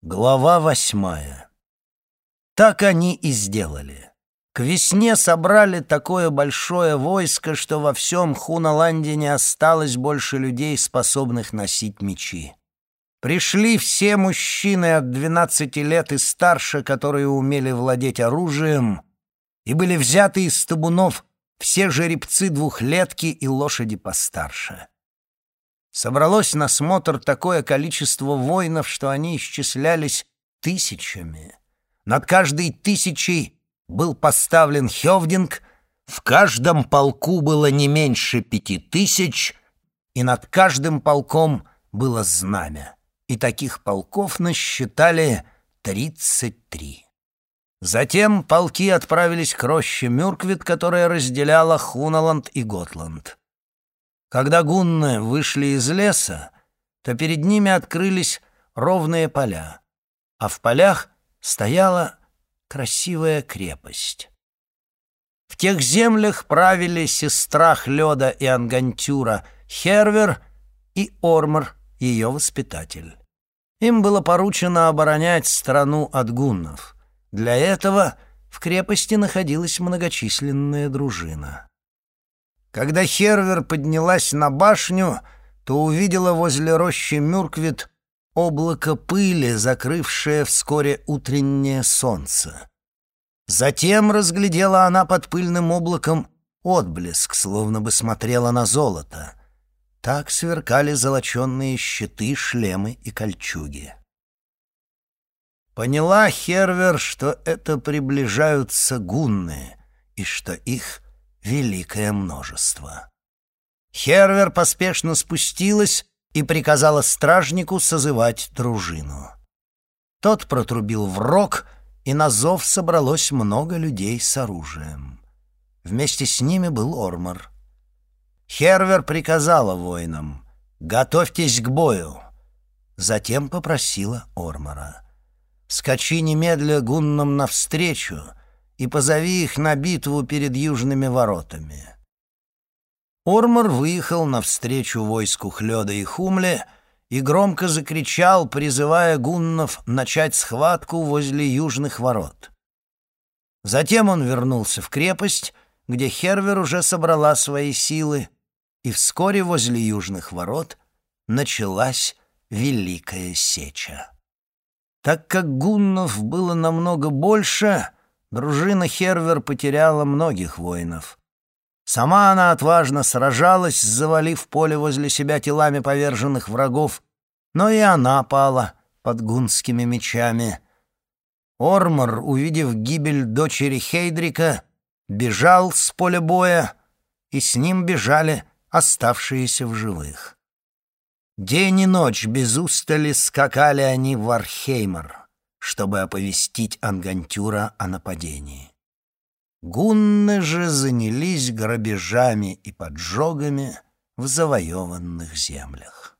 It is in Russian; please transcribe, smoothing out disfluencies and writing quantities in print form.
Глава 8. Так они и сделали. К весне собрали такое большое войско, что во всем Хуналанде не осталось больше людей, способных носить мечи. Пришли все мужчины от 12 лет и старше, которые умели владеть оружием, и были взяты из табунов все жеребцы двухлетки и лошади постарше. Собралось на смотр такое количество воинов, что они исчислялись тысячами. Над каждой тысячей был поставлен хёвдинг, в каждом полку было не меньше 5000, и над каждым полком было знамя. И таких полков насчитали 33. Затем полки отправились к роще Мюрквит, которая разделяла Хуналанд и Готланд. Когда гунны вышли из леса, то перед ними открылись ровные поля, а в полях стояла красивая крепость. В тех землях правили сестра Хлёда и Ангантюра Хервер и Ормор, ее воспитатель. Им было поручено оборонять страну от гуннов. Для этого в крепости находилась многочисленная дружина. Когда Хервер поднялась на башню, то увидела возле рощи Мюрквит облако пыли, закрывшее вскоре утреннее солнце. Затем разглядела она под пыльным облаком отблеск, словно бы смотрела на золото. Так сверкали золоченые щиты, шлемы и кольчуги. Поняла Хервер, что это приближаются гунны, и что их великое множество. Хервер поспешно спустилась и приказала стражнику созывать дружину. Тот протрубил в рог, и на зов собралось много людей с оружием. Вместе с ними был Ормор. Хервер приказала воинам: «Готовьтесь к бою». Затем попросила Ормора: «Скачи немедля гуннам навстречу и позови их на битву перед южными воротами». Ормор выехал навстречу войску Хлёда и Хумле и громко закричал, призывая гуннов начать схватку возле южных ворот. Затем он вернулся в крепость, где Хервер уже собрала свои силы, и вскоре возле южных ворот началась Великая Сеча. Так как гуннов было намного больше, дружина Хервер потеряла многих воинов. Сама она отважно сражалась, завалив поле возле себя телами поверженных врагов, но и она пала под гуннскими мечами. Ормор, увидев гибель дочери Хейдрика, бежал с поля боя, и с ним бежали оставшиеся в живых. День и ночь без устали скакали они в Вархеймар, чтобы оповестить Ангантюра о нападении. Гунны же занялись грабежами и поджогами в завоеванных землях.